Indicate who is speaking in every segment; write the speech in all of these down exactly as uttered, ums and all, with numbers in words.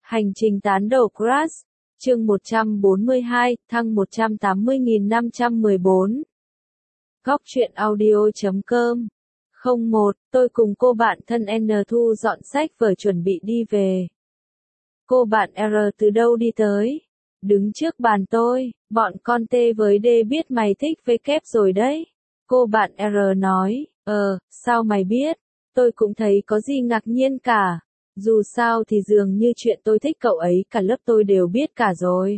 Speaker 1: Hành trình tán đầu Crush, chương một trăm bốn mươi hai, thăng một trăm tám mươi nghìn năm trăm mười bốn. Góc truyện audio chấm com. không một, tôi cùng cô bạn thân N thu dọn sách vở chuẩn bị đi về. Cô bạn R từ đâu đi tới? Đứng trước bàn tôi, bọn con T với D biết mày thích V kép rồi đấy. Cô bạn R nói, ờ, sao mày biết? Tôi cũng thấy có gì ngạc nhiên cả. Dù sao thì dường như chuyện tôi thích cậu ấy cả lớp tôi đều biết cả rồi.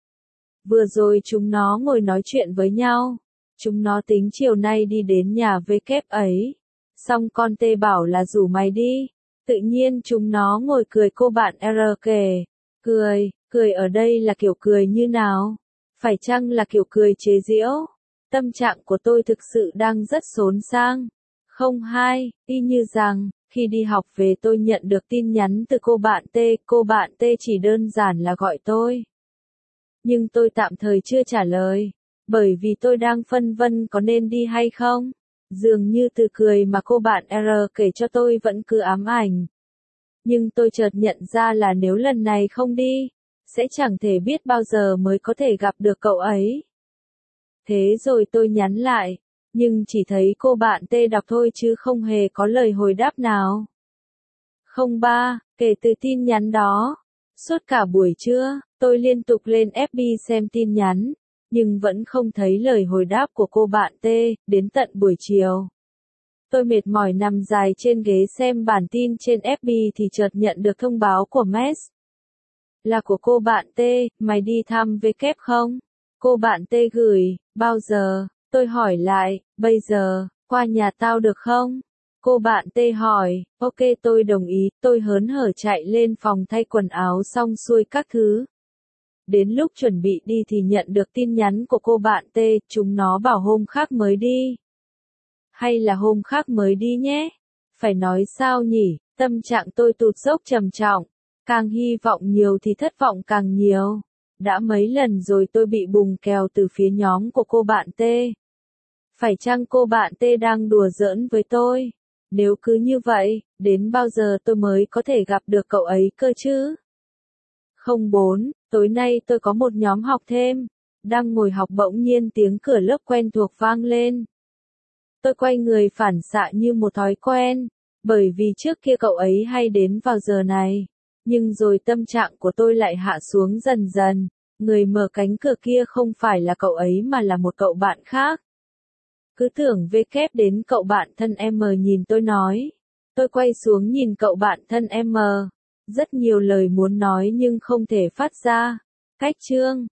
Speaker 1: Vừa rồi chúng nó ngồi nói chuyện với nhau. Chúng nó tính chiều nay đi đến nhà V kép ấy. Xong con T bảo là rủ mày đi. Tự nhiên chúng nó ngồi cười, cô bạn R kể. Cười, cười ở đây là kiểu cười như nào? Phải chăng là kiểu cười chế giễu? Tâm trạng của tôi thực sự đang rất xốn sang. Không hai, y như rằng, khi đi học về tôi nhận được tin nhắn từ cô bạn T, cô bạn T chỉ đơn giản là gọi tôi. Nhưng tôi tạm thời chưa trả lời, bởi vì tôi đang phân vân có nên đi hay không. Dường như từ cười mà cô bạn R kể cho tôi vẫn cứ ám ảnh. Nhưng tôi chợt nhận ra là nếu lần này không đi, sẽ chẳng thể biết bao giờ mới có thể gặp được cậu ấy. Thế rồi tôi nhắn lại, nhưng chỉ thấy cô bạn T đọc thôi chứ không hề có lời hồi đáp nào. không ba, kể từ tin nhắn đó, suốt cả buổi trưa, tôi liên tục lên F B xem tin nhắn, nhưng vẫn không thấy lời hồi đáp của cô bạn T, đến tận buổi chiều. Tôi mệt mỏi nằm dài trên ghế xem bản tin trên F B thì chợt nhận được thông báo của Mess. Là của cô bạn T, mày đi thăm V kép không? Cô bạn T gửi, bao giờ? Tôi hỏi lại, bây giờ, qua nhà tao được không? Cô bạn T hỏi, ok tôi đồng ý, tôi hớn hở chạy lên phòng thay quần áo xong xuôi các thứ. Đến lúc chuẩn bị đi thì nhận được tin nhắn của cô bạn T, chúng nó bảo hôm khác mới đi. Hay là hôm khác mới đi nhé? Phải nói sao nhỉ, tâm trạng tôi tụt dốc trầm trọng, càng hy vọng nhiều thì thất vọng càng nhiều. Đã mấy lần rồi tôi bị bùng kèo từ phía nhóm của cô bạn T. Phải chăng cô bạn T đang đùa giỡn với tôi? Nếu cứ như vậy, đến bao giờ tôi mới có thể gặp được cậu ấy cơ chứ? không bốn, tối nay tôi có một nhóm học thêm. Đang ngồi học bỗng nhiên tiếng cửa lớp quen thuộc vang lên. Tôi quay người phản xạ như một thói quen, bởi vì trước kia cậu ấy hay đến vào giờ này. Nhưng rồi tâm trạng của tôi lại hạ xuống dần dần. Người mở cánh cửa kia không phải là cậu ấy mà là một cậu bạn khác. Cứ tưởng V kép đến, cậu bạn thân M nhìn tôi nói. Tôi quay xuống nhìn cậu bạn thân M. Rất nhiều lời muốn nói nhưng không thể phát ra. Cách chương.